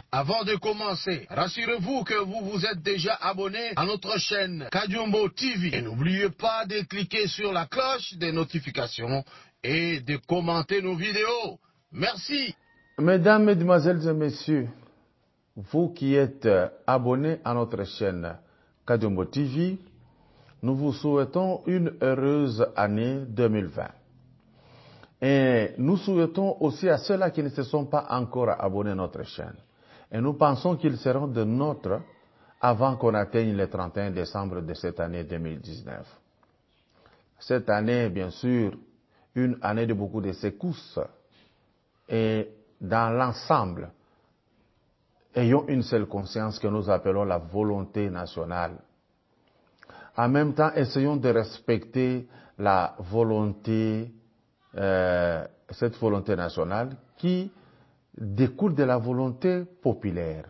Avant de commencer, rassurez-vous que vous vous êtes déjà abonné à notre chaîne Kadiombo TV. Et n'oubliez pas de cliquer sur la cloche des notifications et de commenter nos vidéos. Merci. Mesdames, Mesdemoiselles et Messieurs, vous qui êtes abonnés à notre chaîne Kadiombo TV, nous vous souhaitons une heureuse année 2020. Et nous souhaitons aussi à ceux-là qui ne se sont pas encore abonnés à notre chaîne. Et nous pensons qu'ils seront de nôtres avant qu'on atteigne le 31 décembre de cette année 2019. Cette année, bien sûr, une année de beaucoup de secousses. Et dans l'ensemble, ayons une seule conscience que nous appelons la volonté nationale. En même temps, essayons de respecter la volonté, cette volonté nationale qui découle de la volonté populaire.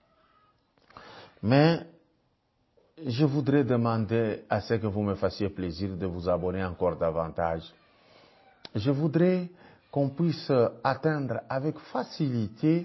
Mais je voudrais demander à ce que vous me fassiez plaisir de vous abonner encore davantage. Je voudrais qu'on puisse atteindre avec facilité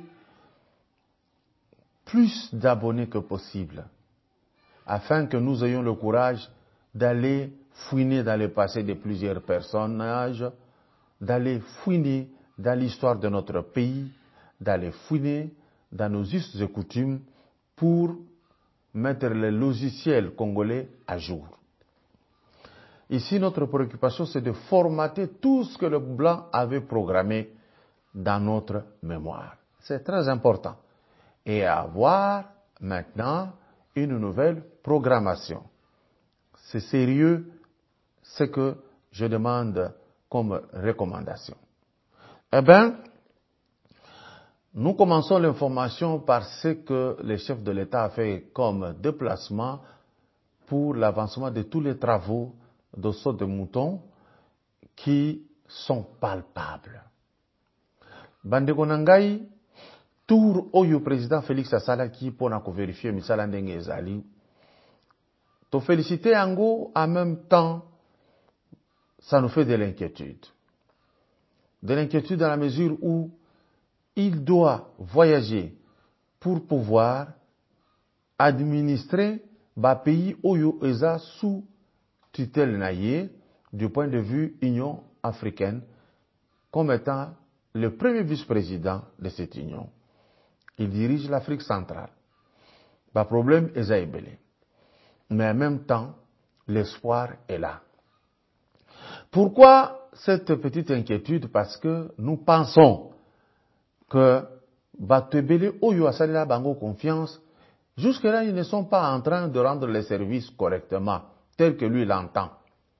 plus d'abonnés que possible, afin que nous ayons le courage d'aller fouiner dans le passé de plusieurs personnages, d'aller fouiner dans l'histoire de notre pays, d'aller fouiner dans nos us et coutumes pour mettre le logiciel congolais à jour. Ici, notre préoccupation, c'est de formater tout ce que le blanc avait programmé dans notre mémoire. C'est très important. Et avoir maintenant une nouvelle programmation. C'est sérieux ce que je demande comme recommandation. Eh bien, nous commençons l'information par ce que le chef de l'État a fait comme déplacement pour l'avancement de tous les travaux de saut de mouton qui sont palpables. Bandeko Nangai, tour oyo président Félix asalaki pona ko vérifier misala ndenge ezali. To féliciter yango en même temps, ça nous fait de l'inquiétude. De l'inquiétude dans la mesure où il doit voyager pour pouvoir administrer ba pays oyo eza sous tutelle naïe du point de vue Union africaine comme étant le premier vice-président de cette union. Il dirige l'Afrique centrale. Ba problème eza ebele. Mais en même temps, l'espoir est là. Pourquoi cette petite inquiétude? Parce que nous pensons que Batebele Oyo Asalila Bango confiance, jusque-là, ils ne sont pas en train de rendre les services correctement, tel que lui l'entend.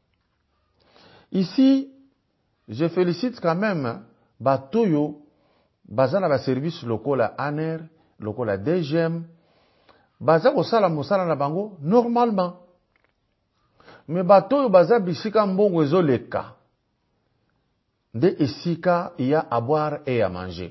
Ici, je félicite quand même Batoyo, Bazana ba service local à ANER, local à DGM, Baza Osala Mosala na Bango, normalement. Mais Batoyo Baza Bisika Mbongo Ezoleka. De Isika, il y a à boire et à manger.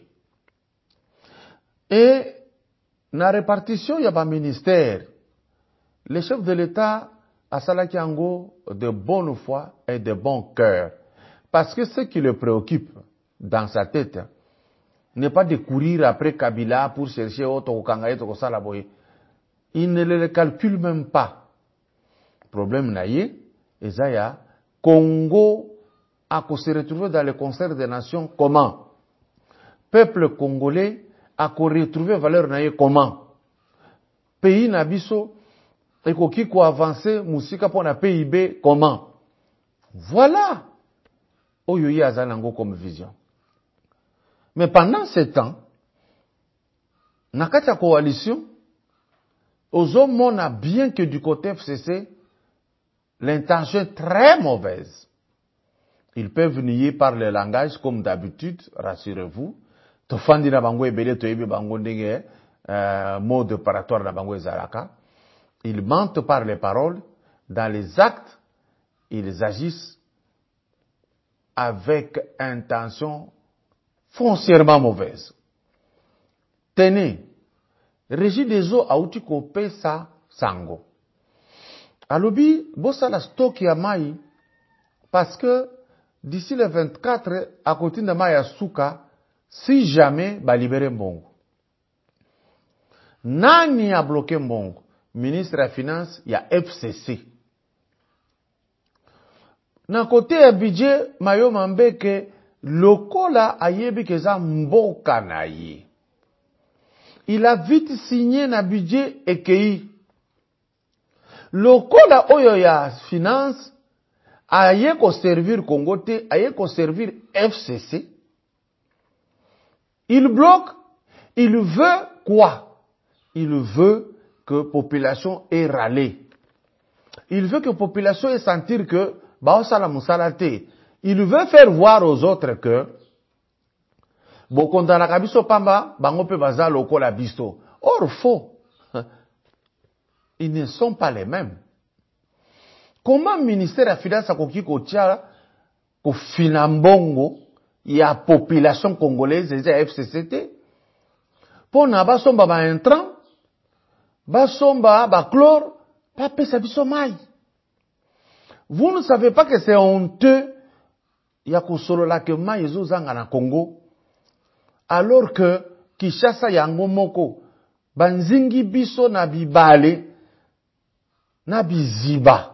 Et dans la répartition, il y a un ministère. Le chef de l'État a salaki yango de bonne foi et de bon cœur. Parce que ce qui le préoccupe dans sa tête n'est pas de courir après Kabila pour chercher autre Kangaye to Salaboye. Il ne le calcule même pas. Problème naïe, Ezaya, Congo a se retrouver dans le concert des nations comment? Peuple congolais a retrouvé valeur naïe comment? Pays nabiso ekoki ko avancer musika pour na PIB comment? Voilà oyo yi azalango comme vision. Mais pendant ce temps, na kati ya coalition, ozomona bien que du côté FCC, l'intention est très mauvaise. Ils peuvent nier par le langage comme d'habitude, rassurez-vous. Tofandi na bango ebele to ebe bango ndenge mode opératoire na bango ezalaka. Ils mentent par les paroles, dans les actes, ils agissent avec intention foncièrement mauvaise. Tenez, Régie des eaux a outi kopé sa sango. Alobi, bossa la stock ya mai, parce que d'ici le 24, à côté de mai à Souka, si jamais, ba libérer mbongo. Nani a bloqué mbongo? Ministre ya finance ya FCC. Na côté ya budget Mayo Mambeke lokola ayebi keza mboka na ye. Il a vite signé na budget EKI. Lokola oyo ya finance aye ko servir Congo te, aye ko servir FCC. Il bloque, il veut quoi? Il veut que population ait râlé. Il veut que population ait sentir que il veut faire voir aux autres que Bokondana kabiso pamba bango pe baza lokola biso. Or faux. Ils ne sont pas les mêmes. Comment ministère ya finance akoki kotia ko finambongo ya population congolaise ya FCCT pona basomba ba intrant basomba ba chlore pa pesa biso mai. Vous ne savez pas que c'est honteux ya kusolola ke mai ezozanga na Congo alors que Kinshasa yango moko banzingi biso na bibale na biziba.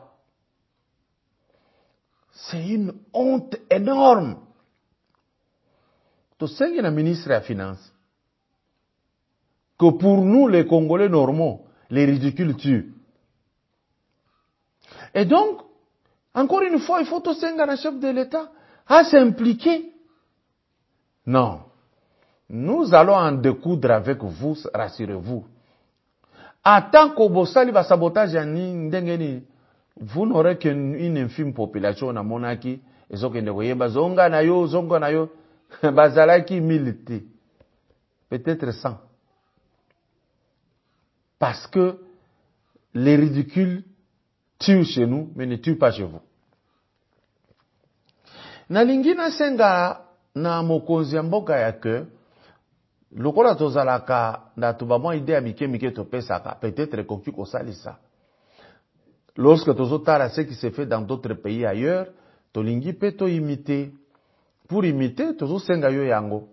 C'est une honte énorme. To sengi na ministre ya finance que pour nous les Congolais normaux les ridicules tuent. Et donc encore une fois, il faut tout senga na chef de l'État à s'impliquer. Non. Nous allons en découdre avec vous, rassurez-vous. En tant qu'obosali ba sabotage ni ndengeni, vous n'aurez qu'une infime population na monaki, ezokende koyeba zonga na yo, bazalaki milité. Peut-être 100. Parce que les ridicules tuent chez nous, mais ne tuent pas chez vous. Na lingina senga na mokonzi ya mboka ya ke lokola tozalaka na tubamwa idea mike topesaka peut-être koki kosalisa. Lorsque tozotala ce qui se fait dans d'autres pays ailleurs, tolingi pe to imiter. Pour imiter, tozosenga yo yango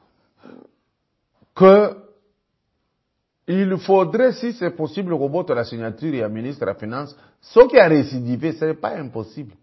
que il faudrait, si c'est possible, que la signature et la ministre de la Finance, ce qui a récidivé, ce n'est pas impossible.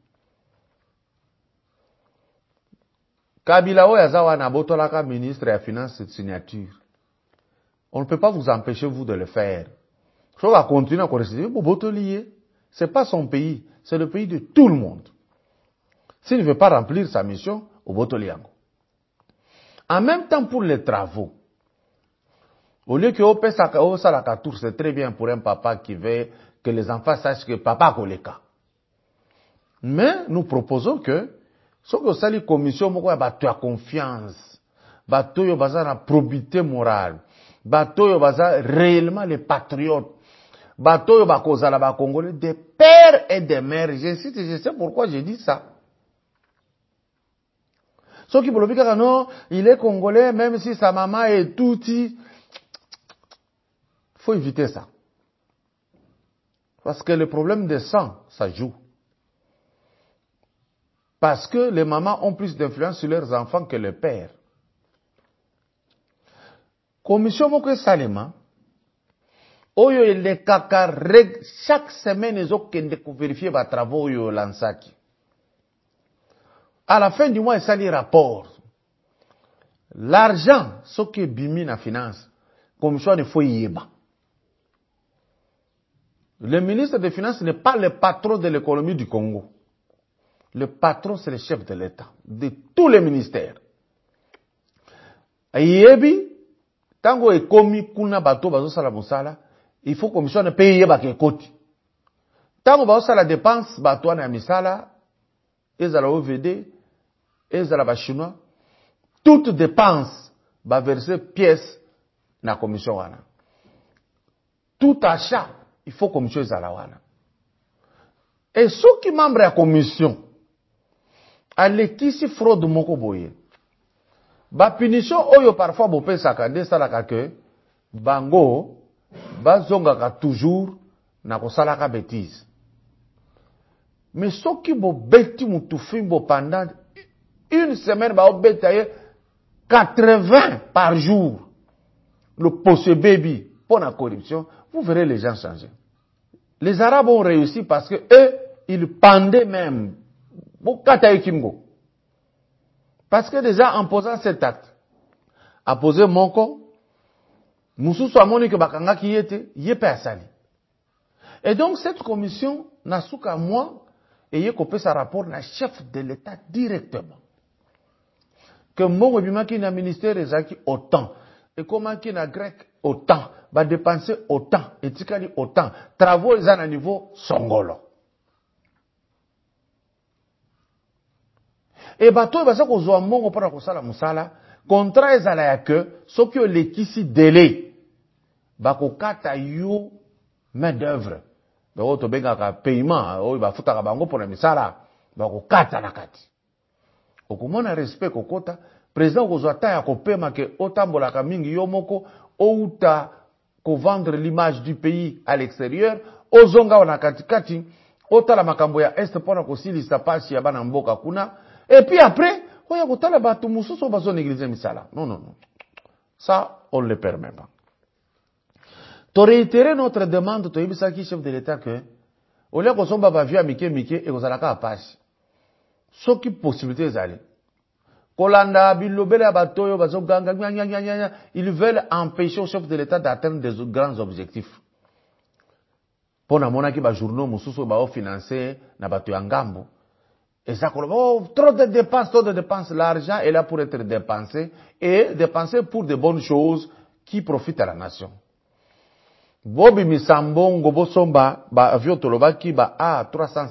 Kabila Oyazawa na botolaka ministre de la Finance cette signature. On ne peut pas vous empêcher, vous, de le faire. Il faut continuer à récidiver pour botolier. Ce n'est pas son pays, c'est le pays de tout le monde. S'il ne veut pas remplir sa mission, au botoliango. En même temps, pour les travaux, au lieu que la tour, c'est très bien pour un papa qui veut que les enfants sachent que papa a le cas. Mais nous proposons que, ce que sali commission, bato ya confiance, bato yo baza na probité morale, bato yo baza réellement les patriotes, bato yo bakozala ba Congolais, des pères et des mères. Je sais pourquoi j'ai dit ça. Ceux qui veulent dire non, il est Congolais, même si sa maman est touti. Faut éviter ça. Parce que le problème de sang, ça joue. Parce que les mamans ont plus d'influence sur leurs enfants que les pères. Commission Moko Salema, oyo le kaka chaque semaine ils ont vérifié les travaux yo lansaki. À la fin du mois, ils salent rapport. L'argent, ce qui est bimi na finance, commission ne faut y yeba. Le ministre des Finances n'est pas le patron de l'économie du Congo. Le patron, c'est le chef de l'État, de tous les ministères. Yebi, tango ekomi kuna bato bazo sala musala, il faut commission ne paye yeba ke koti. Tango bazo sala dépense bato na misala, ezala OVD, ezala ba chinois, toute dépense ba verser pièce na commission wana. Tout achat, il faut commission ezala wana. Et ceux qui membre ya commission, alekisi fraude moko boye. Ba punition oyo parfois bo pesaka de salaka ke bango bazongaka toujours na kosalaka bêtise. Mais ceux qui bo beti mutu fimbo pendant une semaine ba obetaye 80 par jour. Le posse baby pour la corruption, vous verrez les gens changer. Les Arabes ont réussi parce que eux, ils pendaient même. Parce que déjà, en posant cet acte, à poser Moko, Moussou Amoni que Bakanga qui était, yé Sali. Et donc, cette commission n'a su qu'à moi, et yé copé sa rapport na chef de l'État directement. Que mon bima qui n'a ministère ezaki autant, et comment qui n'a grec autant, va dépenser autant, et tikali autant, travaux ils à niveau songolo. Et bateau va ça qu'on soit mon pour la sala musala, contrat ezala ya que, ce que l'équisi délai, bako kata yo main d'œuvre. Bako to benga ka paiement, o ba futa ka bango pour la misala, bako kata na kati. Okomona respect kokota, président kozwata ya kopema ke otambola ka mingi yo moko, outa ko vendre l'image du pays à l'extérieur, ozonga na katikati, otala makambo ya est pona kosilisa pasi ya bana mboka kuna, et puis après, oya kotala batu mususu bazo négliger misala. Non, non, non. Ça, on ne le permet pas. To réitérer notre demande, to yebisaki chef de l'État que, au lieu kosomba ba via mike et kozalaka pasi. Soki possibilité zali. Kolanda bilobele batoyo bazo ganga ils veulent empêcher au chef de l'État d'atteindre des grands objectifs. Pour na mona ki ba journaux mususu ba financer na bato ya ngambo. Et ça trop de dépenses, l'argent est là pour être dépensé et dépensé pour de bonnes choses qui profitent à la nation. Bobi misambongo bosomba ba avion tolobaki ba A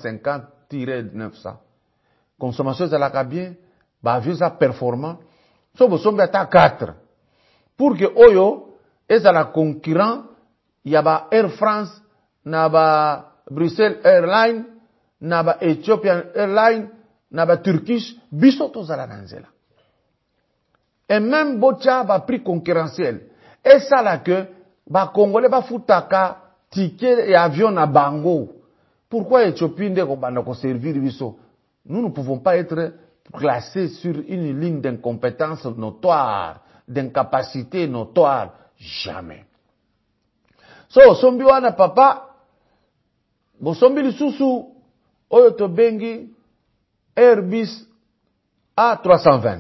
350-900. Consommation de la bien, ba vieux ça performant, so bosombe ata 4. Pour que oyo, est à la concurrent, y a ba Air France, na ba Bruxelles Airlines, na ba Ethiopian Airlines, na ba Turkish, biso tozala nanzela. Et même bocha ba prix concurrentiel. Et ça là que, ba Congolais ba futaka, ticket et avion na bango. Pourquoi Éthiopie ndeko banda ko servir biso? Nous ne pouvons pas être classés sur une ligne d'incompétence notoire, d'incapacité notoire. Jamais. So, sombi wana papa, bo sombi lisusu, oyo to bengi, Airbus A320.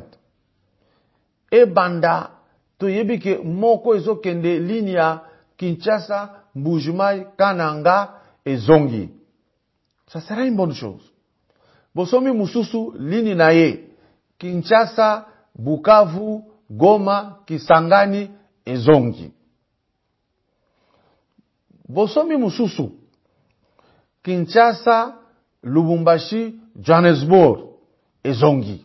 E banda, to yebi ke moko ezo kende linia Kinshasa, Mbujimai, Kananga et Zongi. Ça sera une bonne chose. Bosomi mususu lini naye Kinshasa, Bukavu, Goma, Kisangani et Zongi. Bosomi mususu Kinshasa, Lubumbashi, Johannesburg et Zongi.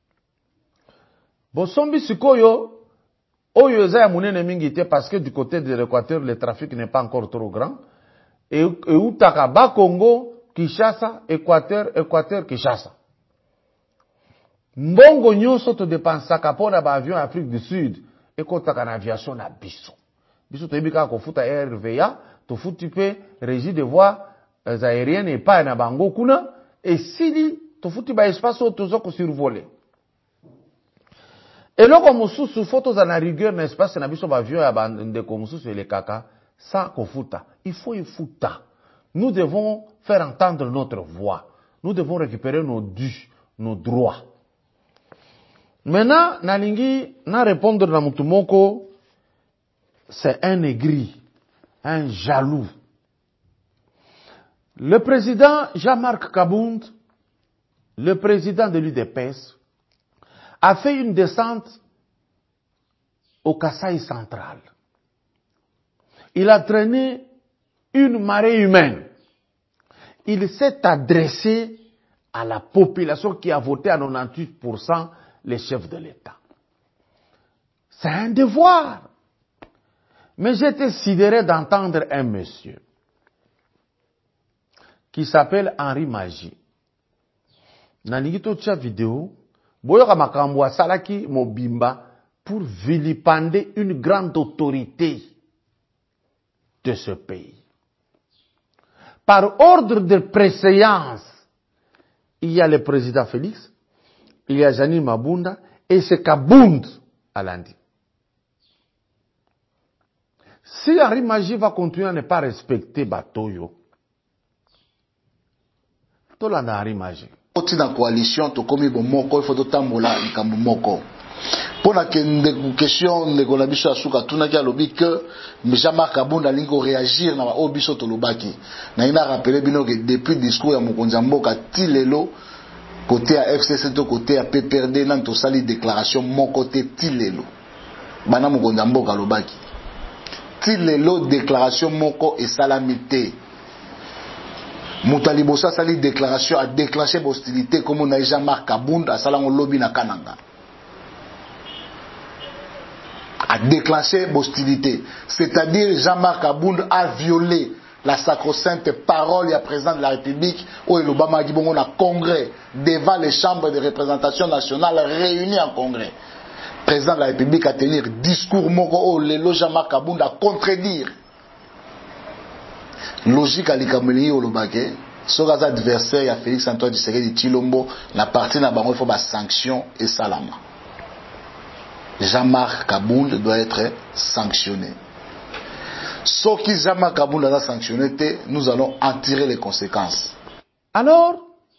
Bosomi sikoyo oyo eza ya munene mingi te parce que du côté de l'Équateur le trafic n'est pas encore trop grand et utaka ba Congo Kinshasa, Équateur, Kinshasa. Mbongo nyonso to dépensaka pona ba avion Afrique du Sud, et kotaka na aviation na biso. Biso to yebika ko futa RVA, to futi pe régie de voies aériennes et pas na bango kuna, et sili to futi ba espace to zoko survoler. Et loko mususu photos na rigueur na espace na biso ba avion ya bande ko mususu le kaka, ça ko futa. Il faut y futa. Nous devons faire entendre notre voix. Nous devons récupérer nos dus, nos droits. Maintenant, nalingi na répondre na mutumoko, c'est un aigri, un jaloux. Le président Jean-Marc Kabound, le président de l'UDPS, a fait une descente au Kasaï central. Il a traîné une marée humaine. Il s'est adressé à la population qui a voté à 98% les chefs de l'État. C'est un devoir. Mais j'étais sidéré d'entendre un monsieur qui s'appelle Henri Magie. Nalingi to tcha vidéo, boyoka makambo salaki mobimba pour vilipender une grande autorité de ce pays. Par ordre de préséance, il y a le président Félix, il y a Janine Mabunda et c'est Kabound à lundi. Si Henri Magie va continuer à ne pas respecter Batoyo, tolanda Henri Magie. Oti na coalition to komi bo moko il faut tambola likambo moko. Pour la question de la biso asuka tuna ki alobi que Jean-Marc Kabunda lingo réagir na o biso to lobaki. Na ina rappeler bino que depuis discours ya mokonzi mboka tilelo côté à FCC to côté à PPRD nan to sali déclaration mon côté tilelo. Bana mokonzi mboka lobaki. Tilelo déclaration moko et salamité. Moutalibosa sali déclaration a déclenché hostilité comme on a Jean-Marc Kabunda salango lobby na Kananga. A déclenché hostilité. C'est-à-dire Jean-Marc Kabunda a violé la sacro-sainte parole et à président de la République où l'Obama Gibongo a congrès devant les chambres de représentation nationale réunies en congrès. Président de la République a tenir discours moko où le Jean-Marc Kabunda a contredire. Logique à l'Ikameli au Lobake. Sur les adversaires, il y a Félix Antoine Tshisekedi Tshilombo, la partie n'a pas il faut des sanctions et salama. Jean-Marc Kabunda doit être sanctionné. Sauf que Jean-Marc Kabunda a sanctionné, nous allons en tirer les conséquences. Alors,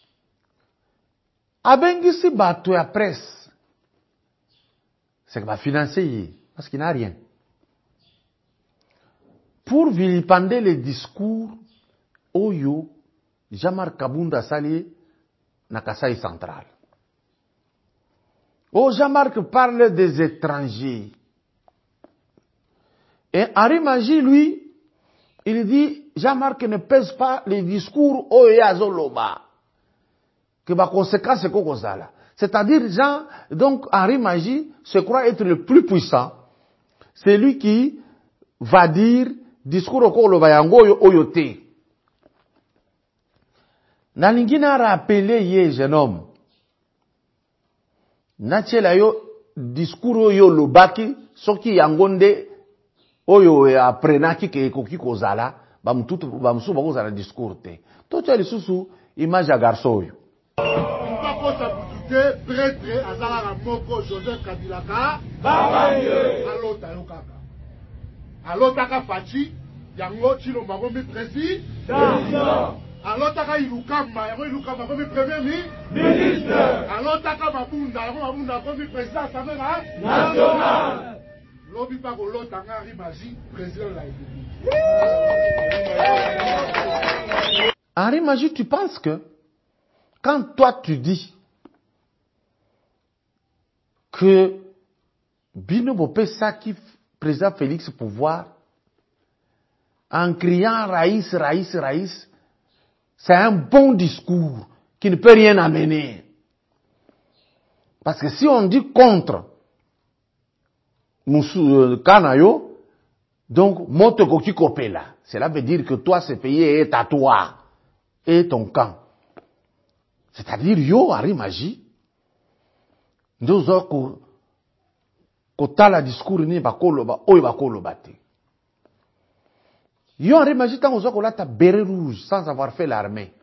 Abengisi Bato ya presse, c'est que va financer, parce qu'il n'a rien. Pour vilipender les discours, Oyo, Jean-Marc Kabunda sali na Kasai central. Oh, Jean-Marc parle des étrangers. Et Henri Magie, lui, il dit, Jean-Marc ne pèse pas les discours Oyazoloba. Que ma conséquence c'est quoi ça là? C'est-à-dire, donc Henri Magie se croit être le plus puissant. C'est lui qui va dire, discours Okoloba yango oyote. Nalingina rappelé ye jeune homme. Nachela yo discours yo lobaki soki yangonde oyo aprenaki ke koki kozala bamututu bamusu bakozala discours te. To tsheli susu image ya garçon yo. Pako sa butute prêtre azala moko Joseph Kabila ka babaye alota yo kaka. Alota ka fachi yango Tshilombo ngomi président. Alotaka Ilukamba, yako Ilukamba comme premier ministre. Alotaka Mabunda, yako Mabunda comme président Assemblée nationale. Lobi pa ko lotanga Henri Magie, président de la République. Henri Magie, tu penses que quand toi tu dis que Bino Bopesa qui président Félix pouvoir en criant Raïs, Raïs, Raïs, c'est un bon discours qui ne peut rien amener. Parce que si on dit contre Kanayo, donc Moto Koki Kopela, cela veut dire que toi, ce pays est à toi et ton camp. C'est-à-dire, yo, Henri Magie, nous avons la discours ni bakoloba, oyo bakoloba te. Yo Henri Magie tant aux autres ta béret rouge sans avoir fait l'armée.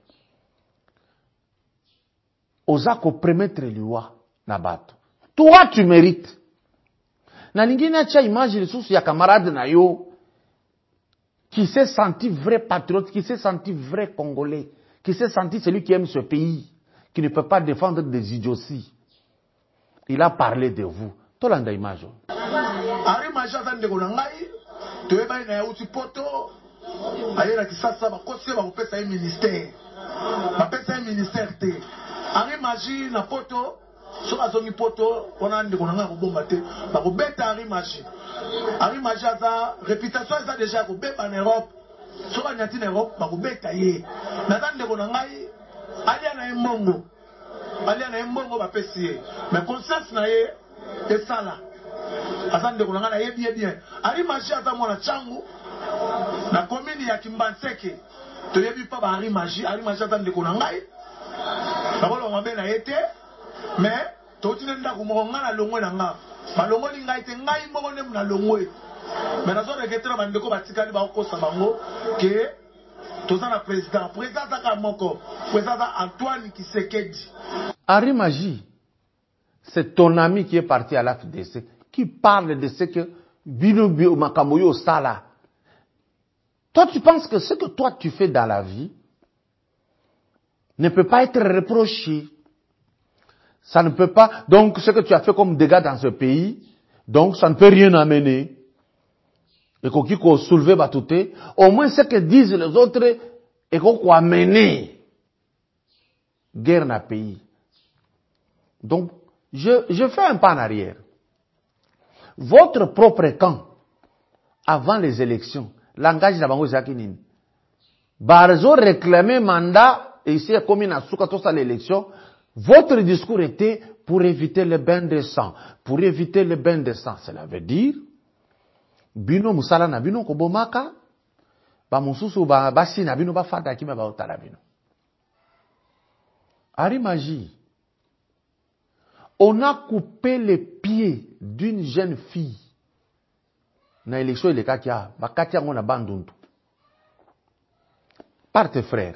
Ozako promettre liwa na bato. Toi tu mérites. Na lingina cha image les sous ya camarade na yo qui s'est senti vrai patriote, qui s'est senti vrai congolais, qui s'est senti celui qui aime ce pays, qui ne peut pas défendre des idioties. Il a parlé de vous. Tolanda image. Henri Magie azande ko ngai, to eba na uti poto. Ayera kisasa bakosi bakopesa un ministère. Bapesa un ministère te. Henri Magie na poto, so azongi poto, ona ndeko nanga ko bomba te. Bakobeta Henri Magie. Henri Magie aza réputation eza déjà ko beba en Europe. So ba nyati na Europe bakobeta ye. Na ndeko nangai alia na mbongo. Alia na mbongo bapesi ye. Mais conscience na ye esala. Azande ko nanga na ye bien. Henri Magie aza mwana changu. La commune ya Kimbanseke to yebi pa ba Henri Magie atande ko na ngai ba bolo ngabe na yete mais to tinenda ko mo ngana longwe na nga ba longo ni ngai te ngai mo ne na longwe mais na zo de ketera bande ko batikali ba ko sabango ke to za président ka moko président Antoine Tshisekedi. Henri Magie, c'est ton ami qui est parti à l'AFDC qui parle de ce que Bino Makambo yo sala Toi, tu penses que ce que toi tu fais dans la vie ne peut pas être reproché. Ça ne peut pas. Donc, ce que tu as fait comme dégâts dans ce pays, donc ça ne peut rien amener. Et qu'on soulever batouté, au moins ce que disent les autres, et qu'on amener guerre dans le pays. Donc, je fais un pas en arrière. Votre propre camp, avant les élections, langage d'Abango Zakinine, Barzo réclamait mandat, et ici, comme il a à l'élection, votre discours était pour éviter le bain de sang. Pour éviter le bain de sang, cela veut dire, bino musala na bino kobomaka, ba mususu ba basi na bino ba fata kime ba otala bino. Arimagie. On a coupé les pieds d'une jeune fille. Na élection il katia, ba katia ngona banduntu. Par tes frères.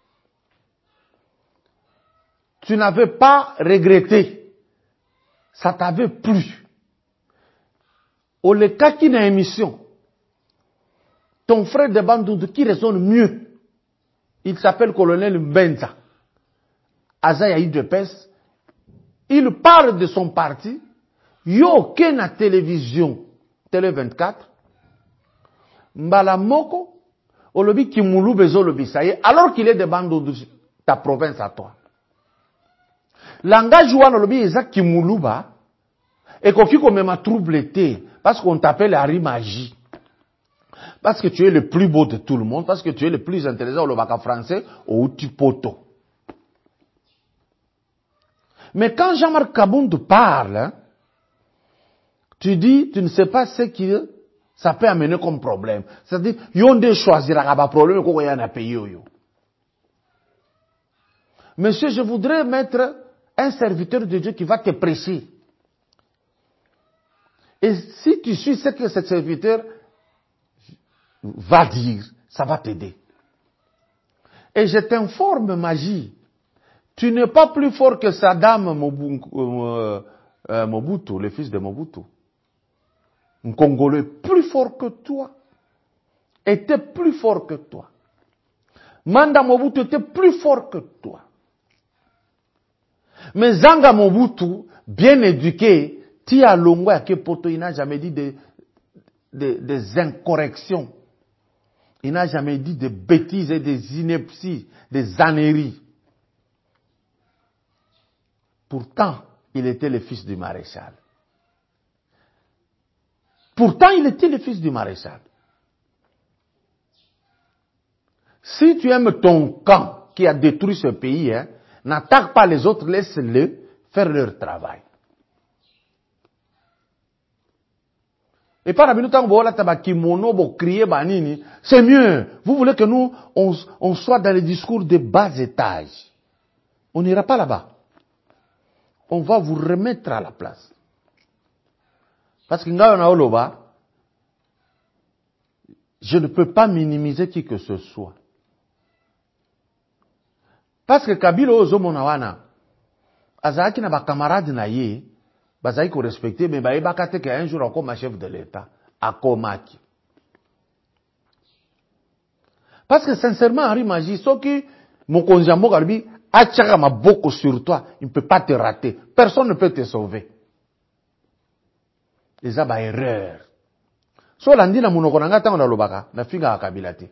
Tu n'avais pas regretté. Ça t'avait plu. Au le cas qui n'a émission, ton frère de Bandundu qui raisonne mieux, il s'appelle colonel Mbenza, Azaya Idepes, il parle de son parti, yo ke na télévision, Télé 24, Mbala Moko, Olobi Kimulu Bezo Lobi Saye, alors qu'il est de Bandundu, ta province à toi. Langage ouan Olobi Isaac Kimuluba, et qu'on qui même a troubleté, parce qu'on t'appelle Arimagie. Parce que tu es le plus beau de tout le monde, parce que tu es le plus intéressant au bac français, au Utipoto. Mais quand Jean-Marc Kabound parle, hein, tu dis, tu ne sais pas ce que ça peut amener comme problème. C'est-à-dire, yonde choisira un problème qu'on y a un pays. Monsieur, je voudrais mettre un serviteur de Dieu qui va te prêcher. Et si tu suis ce que ce serviteur va dire, ça va t'aider. Et je t'informe, Magie, tu n'es pas plus fort que Saddam Mobutu, le fils de Mobutu. Un Congolais plus fort que toi, était plus fort que toi. Manda Mobutu était plus fort que toi. Mais Zanga Mobutu, bien éduqué, Tia Longwa Kepoto, il n'a jamais dit des incorrections. Il n'a jamais dit des bêtises et des inepties, des âneries. Pourtant, il était le fils du maréchal. Pourtant, il était le fils du maréchal. Si tu aimes ton camp qui a détruit ce pays, hein, n'attaque pas les autres, laisse-les faire leur travail. Et par la c'est mieux. Vous voulez que nous, on soit dans les discours de bas étage. On n'ira pas là-bas. On va vous remettre à la place. Parce que je ne peux pas minimiser qui que ce soit. Parce que Kabila Ozomonawana, Azaki na ba camarade na ye, Bazaï qu'on respectait, mais Baïbakate qu'un jour encore ma chef de l'État, à Komaki. Parce que sincèrement, Henri Magie, ce qui, mon conjamo garbi, atchaka ma boko sur toi, il ne peut pas te rater. Personne ne peut te sauver. Et ça, bah, erreur. So, l'andi na monokonanga tango na lobaka, na finga akabilate.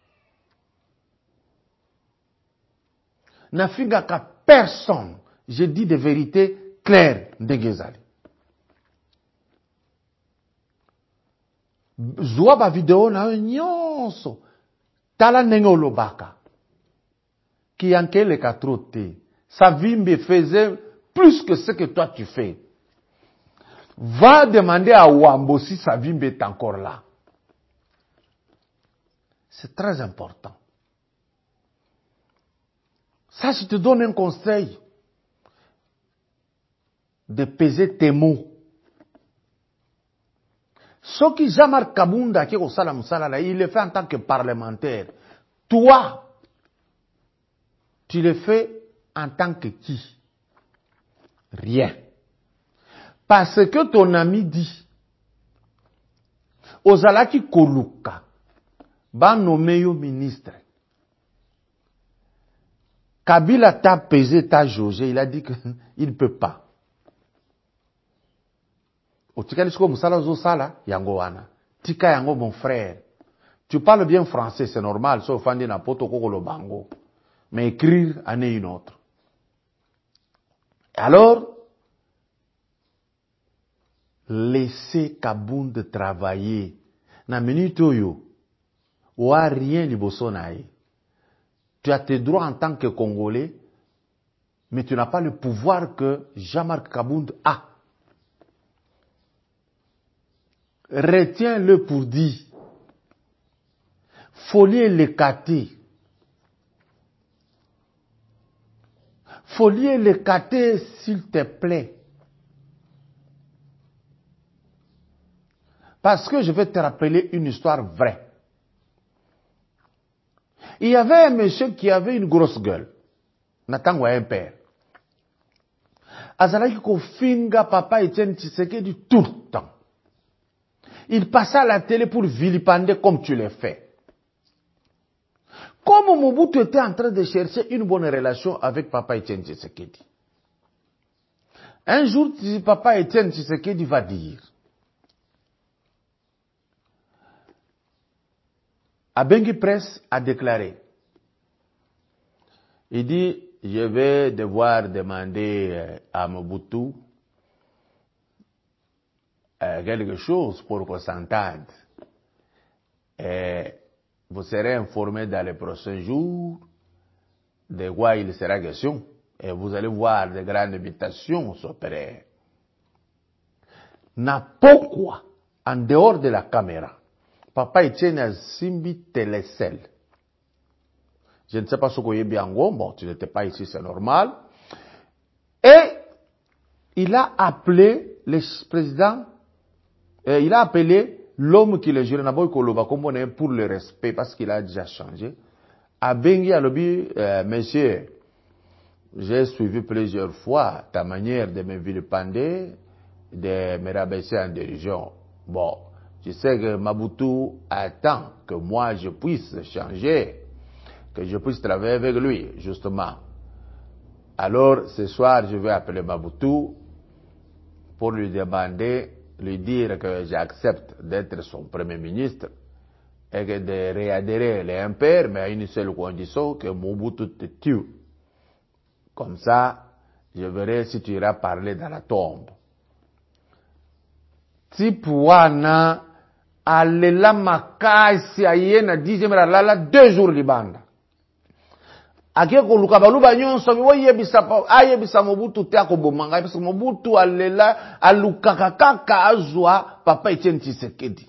Na finga ka personne, je dis des vérités claires, ndegezali. Zwa ba vidéo na nyonso. Tala nengo lobaka. Qui ankele ka troté. Savimbe faisait plus que ce que toi tu fais. Va demander à Wambo si Savimbe est encore là. C'est très important. Ça, je te donne un conseil. De peser tes mots. Ce qui Jean-Marc Kabunda qui est au Salam Salala, il le fait en tant que parlementaire. Toi, tu le fais en tant que qui? Rien. Parce que ton ami dit, Ozalaki Koluka, va nommer au ministre. Kabila t'a pesé, t'a jaugé, il a dit qu'il ne peut pas. Otikalisko musala zo sala, yango wana. Tika yango mon frère. Tu parles bien français, c'est normal, sauf fandi na poto koko lo bango. Mais écrire en est une autre. Alors, laissez Kabound travailler. Na minute oyo, ou a rien liboso nae. Tu as tes droits en tant que Congolais, mais tu n'as pas le pouvoir que Jean-Marc Kabound a. Retiens-le pour dire. Folie l'écarter. Folie l'écarter, s'il te plaît. Parce que je vais te rappeler une histoire vraie. Il y avait un monsieur qui avait une grosse gueule. Nathan un père. Azalaki ko finga papa Etienne Tshisekedi tout le temps. Il passait à la télé pour vilipender comme tu l'as fait. Comme Mobutu était en train de chercher une bonne relation avec papa Etienne Tshisekedi. Un jour, papa Etienne Tshisekedi va dire, Abengi Presse a déclaré, il dit, je vais devoir demander à Mobutu quelque chose pour qu'on s'entende. Vous serez informé dans les prochains jours de quoi il sera question. Et vous allez voir de grandes mutations s'opérer. N'importe quoi, en dehors de la caméra, Papa Etienne a simbi télécel. Je ne sais pas ce qu'il y a bien, bon, tu n'étais pas ici, c'est normal. Et il a appelé le président, il a appelé l'homme qui le gère, pour le respect, parce qu'il a déjà changé. A Bengi Alobi, monsieur, j'ai suivi plusieurs fois ta manière de me vilipender, de me rabaisser en dirigeant. Bon, tu sais que Mobutu attend que moi je puisse changer, que je puisse travailler avec lui, justement. Alors, ce soir, je vais appeler Mobutu pour lui demander, lui dire que j'accepte d'être son premier ministre et que de réadhérer les impairs, mais à une seule condition, que Mobutu te tue. Comme ça, je verrai si tu iras parler dans la tombe. Tipuana, alela makasi ayena 10e lala 2 jours libanda. Ake ko luka baluba nyonso ayebisa Mobutu te akobomanga parce que Mobutu alela alukaka kaka azwa papa Etienne Tshisekedi.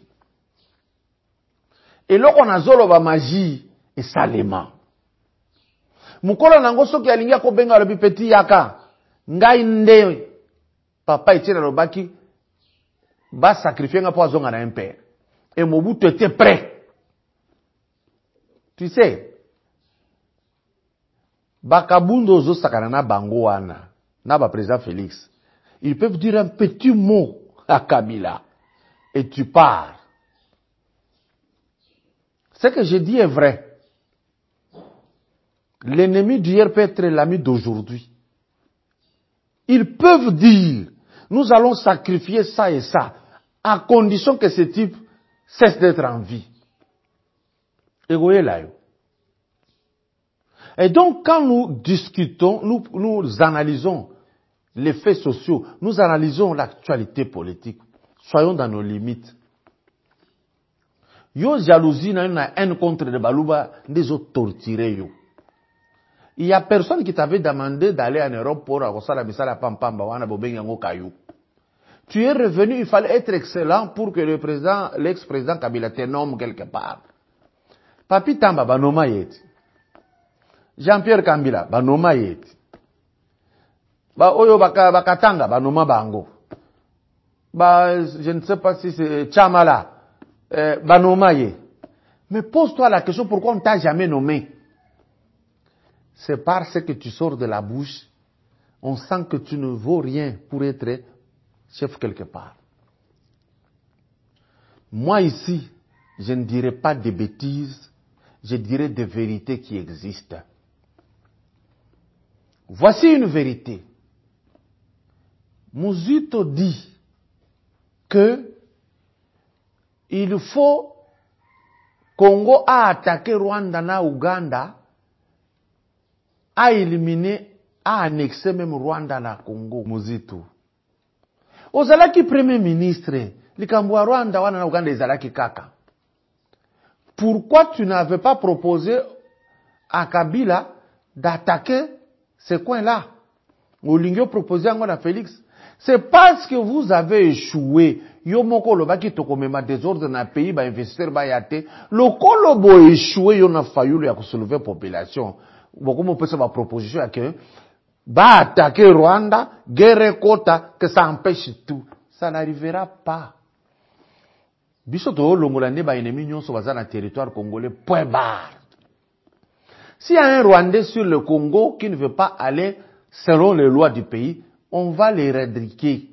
Eloko nazolo ba magie esalema. Mukolo nango soki alingi akobenga lobi petit yaka ngai nde papa Etienne alobaki ba sacrifier nga po azonga na impère. Et Mobutu était prêt. Tu sais, Bakabundo zo sakana na bango wana, na ba président Félix. Ils peuvent dire un petit mot à Kabila et tu pars. Ce que je dis est vrai. L'ennemi d'hier peut être l'ami d'aujourd'hui. Ils peuvent dire, nous allons sacrifier ça et ça, à condition que ce type cesse d'être en vie. Et vous voyez là. Et donc, quand nous discutons, nous analysons les faits sociaux, nous analysons l'actualité politique, soyons dans nos limites. Yo jalousie na haine contre les Balouba, des autres torturés yo. Il y a personne qui t'avait demandé d'aller en Europe pour avoir la misala pampamba wana bobengango kayou. Tu es revenu, il fallait être excellent pour que l'ex-président Kabila te nomme quelque part. Papi Tamba banoma yeti. Jean-Pierre Kambila banoma yeti. Ba oyo bakatanga banoma bango. Ba je ne sais pas si c'est Chamala banoma ye. Mais pose-toi la question pourquoi on t'a jamais nommé. C'est parce que tu sors de la bouche, on sent que tu ne vaux rien pour être chef quelque part. Moi ici, je ne dirais pas des bêtises, je dirais des vérités qui existent. Voici une vérité. Muzito dit que il faut Congo a attaqué Rwanda na Uganda, a éliminé, a annexé même Rwanda na Congo. Muzito. Ozalaki premier ministre, likambo ya Rwanda wana na Uganda ezalaki kaka. Pourquoi tu n'avais pas proposé à Kabila d'attaquer ce coin-là? Olingio proposé à Félix. C'est parce que vous avez échoué. Yo moko lobaki tokomema désordre na pays ba investisseur ba yate. Lokolo bo échoué yo na fayulu ya soulever population. Beaucoup mo pesa ba proposition ya que ba attaquer Rwanda, guerre kota, que ça empêche tout. Ça n'arrivera pas. Biso to longolande ba ennemi nyonso baza na territoire congolais point barre. S'il y a un Rwandais sur le Congo qui ne veut pas aller selon les lois du pays, on va les éradiquer.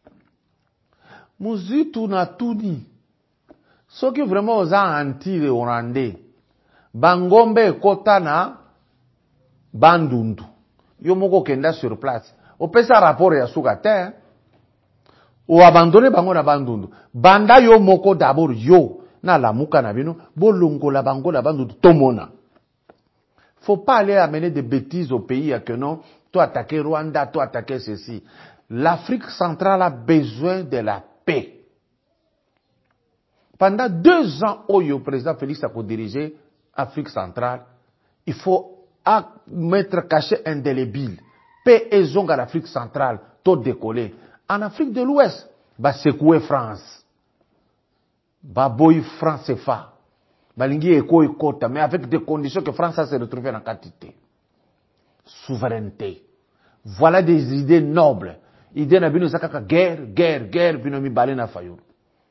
Muzitu na tuni. Soki vraiment oza anti le Rwandais. Bangombe kota na Bandundu. Yo moko kenda sur place. O pesa rapport ya suka te. O abandonne bango na Bandundu. Banda yo moko d'abord yo. Na la muka na bino. Bolongo la bango la Bandundu. Tomona. Faut pas aller amener des bêtises au pays à que non. Toi attaquer Rwanda, toi attaquer ceci. L'Afrique centrale a besoin de la paix. Pendant 2 ans, le président Félix a dirigé l'Afrique centrale. Il faut mettre cachet indélébile. Paix et zong à l'Afrique centrale, tout décoller. En Afrique de l'Ouest, bah secouer France. Bah boy France CFA. Bah lingi eko ekota, mais avec des conditions que France a se retrouvé en quantité. Souveraineté. Voilà des idées nobles. Idée na bino zakaka guerre, bino mi balé na fayou.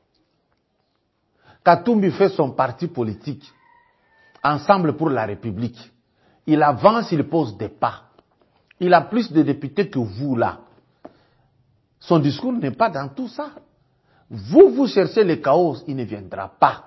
Katumbi fait son parti politique. Ensemble pour la République. Il avance, il pose des pas. Il a plus de députés que vous là. Son discours n'est pas dans tout ça. Vous cherchez le chaos, il ne viendra pas.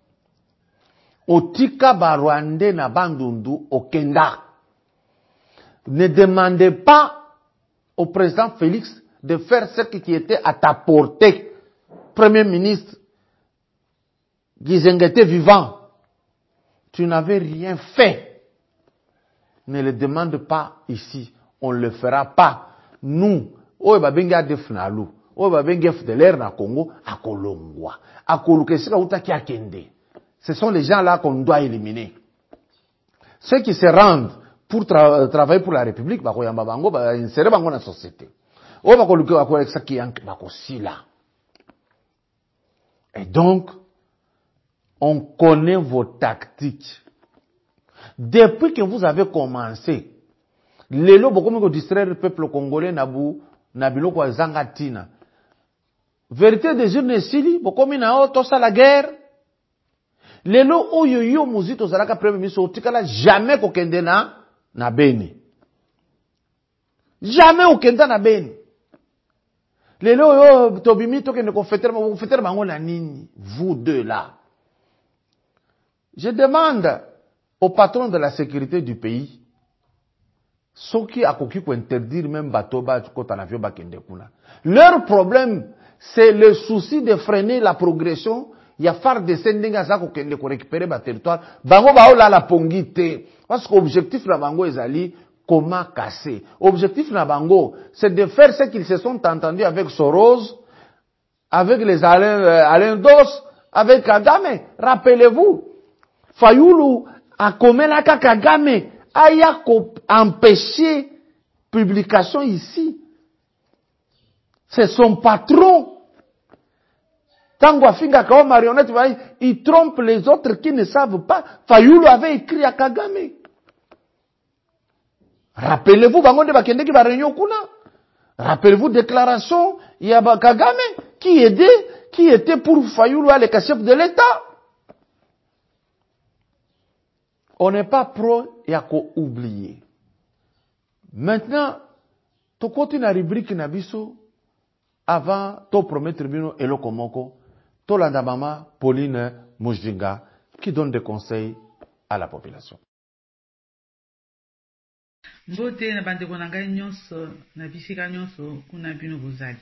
Otika Barwande na Bandundu au Kenda. Ne demandez pas au président Félix de faire ce qui était à ta portée. Premier ministre, Gizeng était vivant. Tu n'avais rien fait. Ne le demande pas ici. On ne le fera pas. Nous, oye babenga defnalu, oye babenga fdeler na Congo, akolongwa. Akolukesika utaki akende. Ce sont les gens là qu'on doit éliminer. Ceux qui se rendent pour travailler pour la République, bakoyamba bango, insérer bango na société. Oye bakoluke bakolekisa kiyanke bakosila. Et donc, on connaît vos tactiques. Depuis que vous avez commencé, lelo bokomi ko distraire le peuple congolais na biloko ya zangatina. Vérité des jours nesili, bokomi na o tosa la guerre. Lelo oyo yo muzito zalaka premier ministre otikala jamais ko kende na Beni. Jamais au kenda na Beni. Lelo yo tobimi to kende ko fetere bango na nini, vous deux là. Je demande au patron de la sécurité du pays, ceux qui a koki ko interdire même bateau ba kota na avion ba kende kuna. Leur problème, c'est le souci de freiner la progression. Il y a phare de sendinga za ko kende ko récupérer ba territoire. Bango ba ola la pongite. Parce que l'objectif na bango ezali comment casser. Objectif na bango, c'est de faire ce qu'ils se sont entendus avec Soros, avec les Alain Dos, avec Kagame. Rappelez-vous, Fayulu a komelaka Kagame aya empêcher publication ici. C'est son patron. Tango afinga kao marionnette, il trompe les autres qui ne savent pas. Fayulu avait écrit à Kagame. Rappelez-vous, bangonde bakende ki ba réunion kuna. Rappelez-vous déclaration, il y a Kagame qui était pour Fayulu aller le chef de l'État. On n'est pas pro et à quoi oublier. Maintenant, tu continues la rubrique Nabiso avant de promettre bino et le komoko. Tolanda Mama Pauline Mujinga qui donne des conseils à la population. Mbote na bandeko na ngai nyonso na bisika nyonso kuna bino bozali.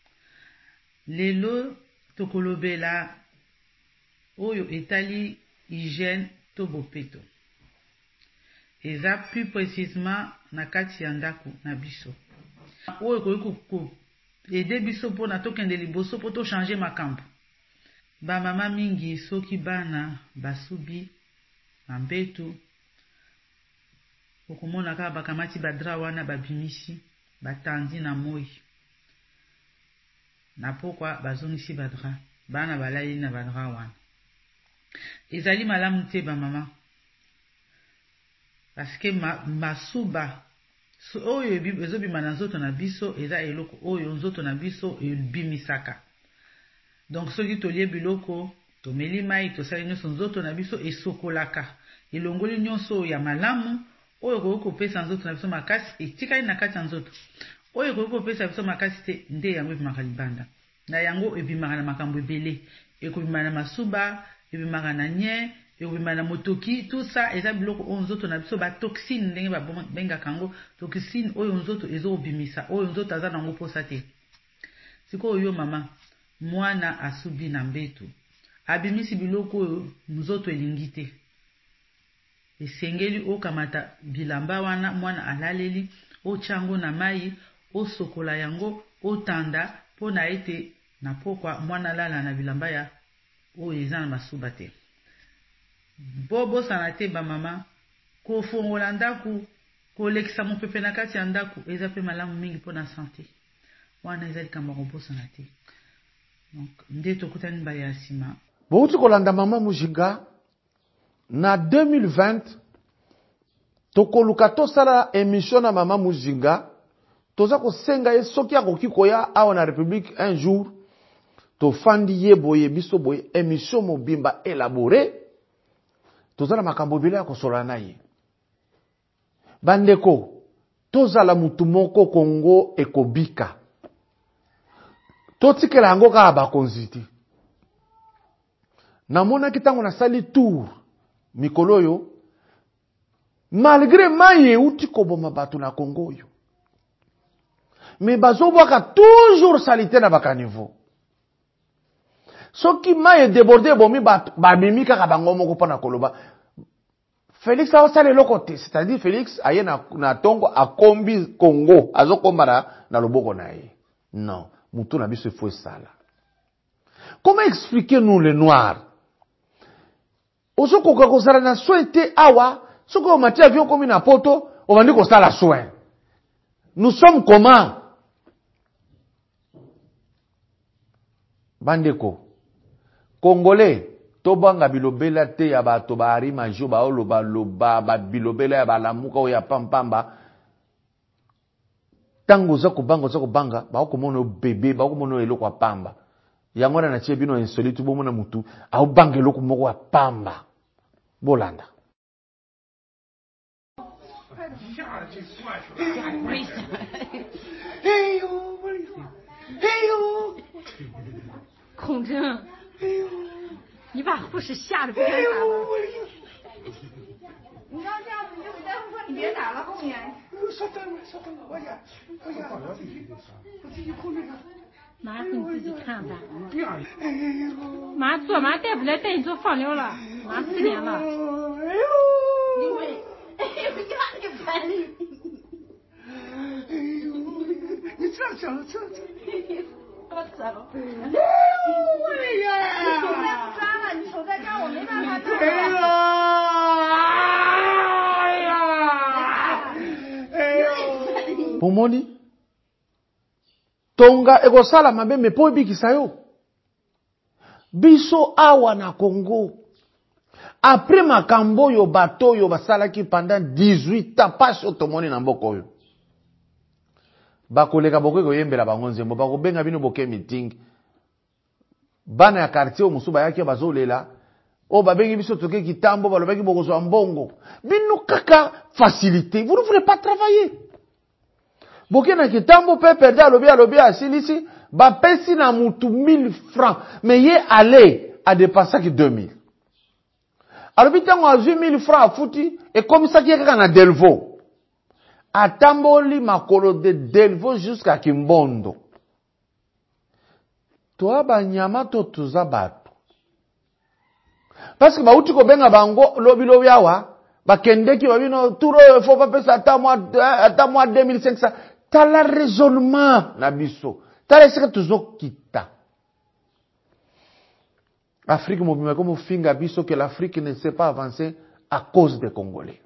Lelo tokolobela oyo etali hygiène to bopeto. Eza plus précisément na kati ya ndako na biso. Oyo koyiko aider biso pona tokende liboso po to changer makambo. Ba mama mingi soki bana basubi na mbetu okomona kaka bakamati badra wana babimisi batandi na moi na pokwa bazongisi badra bana balali na badra wana ezali malamu te ba mama parce que masuba oyo ezobima na nzoto na biso eza eloko oyo nzoto na biso ebimisaka. Donc soki tolie biloko tomeli mai tosali nyonso nzoto na biso esokolaka elongoli nyonso ya malamu oyo koki kopesa nzoto na biso makasi etikali na kati ya nzoto oyo koki kopesa biso makasi te nde yango ebimaka libanda na yango ebimaka na makambo ebele ekobimaka na masuba ebimaka na nye ekobimaka na motoki tout ça eza biloko oyo nzoto na biso batoxine ndenge babengaka yango toxine oyo nzoto ezobimisa oyo nzoto aza nango mposa te. Sikoyo yo mama mwana asubi na mbetu abimisi biloko oyo nzoto elingi te esengeli okamata bilamba wana mwana alaleli ochango na mai osokola yango otanda pona ete na pokwa mwana lala na bilamba ya oyo eza na masuba te. Bobosana te ba mama kofongola ndaku kolekisa mopepe na kati ya ndaku eza pe malamu mingi pona santé wana eza likambo kobosana te. Donc nde tokutani ba ya sima Bouti kolanda Mama Mujinga na 2020 tokoluka tosala émission na Mama Mujinga toza kosenga ye soki akoki koya awa na République un jour tofandi ye boye biso boye émission mobimba élaboré tozala makambo bele ya kosola na ye. Bandeko tozala mutu moko Kongo ekobika totikela yango kaka bakonzi te. Namonaki tango nasali tour mikolo oyo malgré mai euti koboma bato na Kongo oyo mais bazobwaka toujours salite na bakaniveau soki mai débordé bomi babimi kaka bango moko mpona koloba Félix aosala eloko te, c'est-à-dire Félix aye na tongo akombi Congo azokomba na loboko na ye. Non, mutu na biso faut sala. Comment expliquer nous les noirs? Osoko ko sala na sointe awa, soko mati avion komi na poto, on va dire ko sala soin. Nous sommes comment? Bandeko. Congolais tobanga bilobela te ya bato baari majo baoloba loba ba bilobela ya balamuka oya pampamba tango za kubanga ba okomona bébé ba okomona eloko ya pamba yango na tie bino insolite bomona mutu au banga eloko moko ya pamba bolanda 孔真，你把护士吓得不敢打了。 你要这样子，你就给大夫说你别打了，后面。 稍等，我自己控制着。 麻烦你自己看吧。 不要。 麻做麻大夫来带你做放疗了，麻4年了。 因为，压力盘里。 你这样讲。 我走。 哎呀！ 你手在不抓了，你手在抓，我没办法弄。 Pomoni tonga ekosala mabe me po ebikisa yo biso awa na Congo après makambo yo bato yo basalaki pendant 18 ans pas otomoni na mboko yo bakoleka bokoki koyembela bango nzembo bakobenga bino boke meeting bana ya quartier o musuba yaki bazolela o babengi biso toke kitambo balobaki bokozwa mbongo bino kaka facilité vous ne voulez pas travailler. Bokena ki tambo pe perdre alobi asilisi, ba pesi na mutu 1000 francs. Mais ye allé à dépasser ki 2000. Alobi tango a 1000 francs a fouti, et comme ça qui est na Delvaux. A tamboli makolo de Delvaux jusqu'à Kimbondo. Toa ba nyama to tuza bato. Parce que ba uti ko benga bango lobi awa, ba kendeki babino turo faut pas pesa ata moi 2500. Tala raisonnement na biso. Tala esika tuzo kita. Afrique mobima comme finga biso que l'Afrique ne s'est pas avancée à cause des Congolais.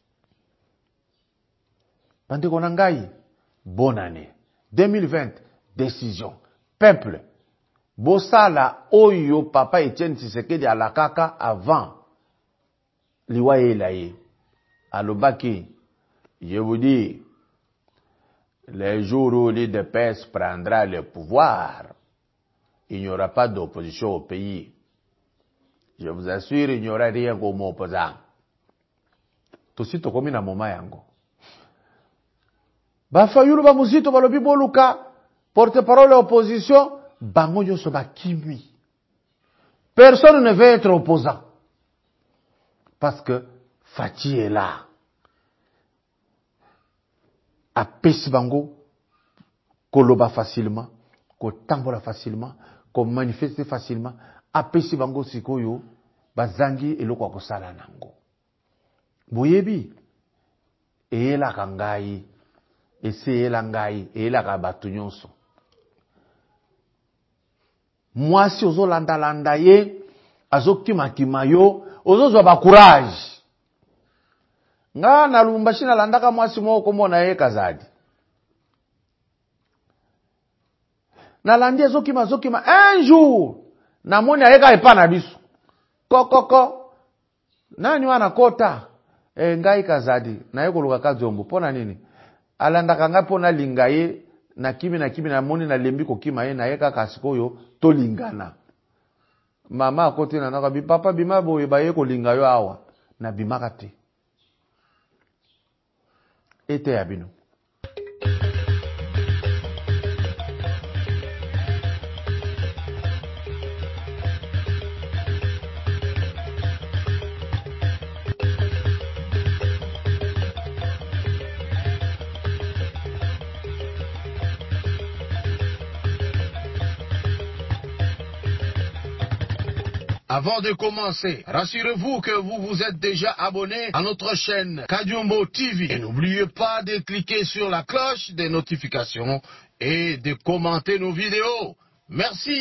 Bande konangai, bonne année. 2020, décision. Peuple. Bosala oyo papa Etienne Tshisekedi alakaka avant. Liwaye laye. Alobaki, je vous dis, les jours où l'IDPS prendra le pouvoir, il n'y aura pas d'opposition au pays. Je vous assure, il n'y aura rien comme opposant. Tout si to komi na moma yango. Ba fayulu ba muzito balobi boluka, porte-parole opposition, bango nyoso ba kimi. Personne ne veut être opposant. Parce que Fati est là. A pesi bango, koloba facilement, ko tambola facilement, ko manifester facilement, a pesi bango sikoyo, bazangi eloko akosala nango. Boyebi, eyela kangai, eyela ngai, eyela kabatu nyonso. Mwasi ozo landa ye, azo kima yo, ozo zwa ba courage. Nga na Lubumbashi na landaka mwasi moko komona ye Kazadi. Na landi ezokima un jour na moni ayeka epa na biso. Kokoko. Nani wana kota? Ngai Kazadi na ye koluka Kazombo pona nini? Alandaka nga pona linga ye na kimi na moni na lembi kokima ye na ye kaka sikoyo to lingana. Mama akote na naka bi papa bima boye ba ye kolinga yo awa na bimaka te. Ete abino. Avant de commencer, rassurez-vous que vous vous êtes déjà abonné à notre chaîne Kadiombo TV. Et n'oubliez pas de cliquer sur la cloche des notifications et de commenter nos vidéos. Merci.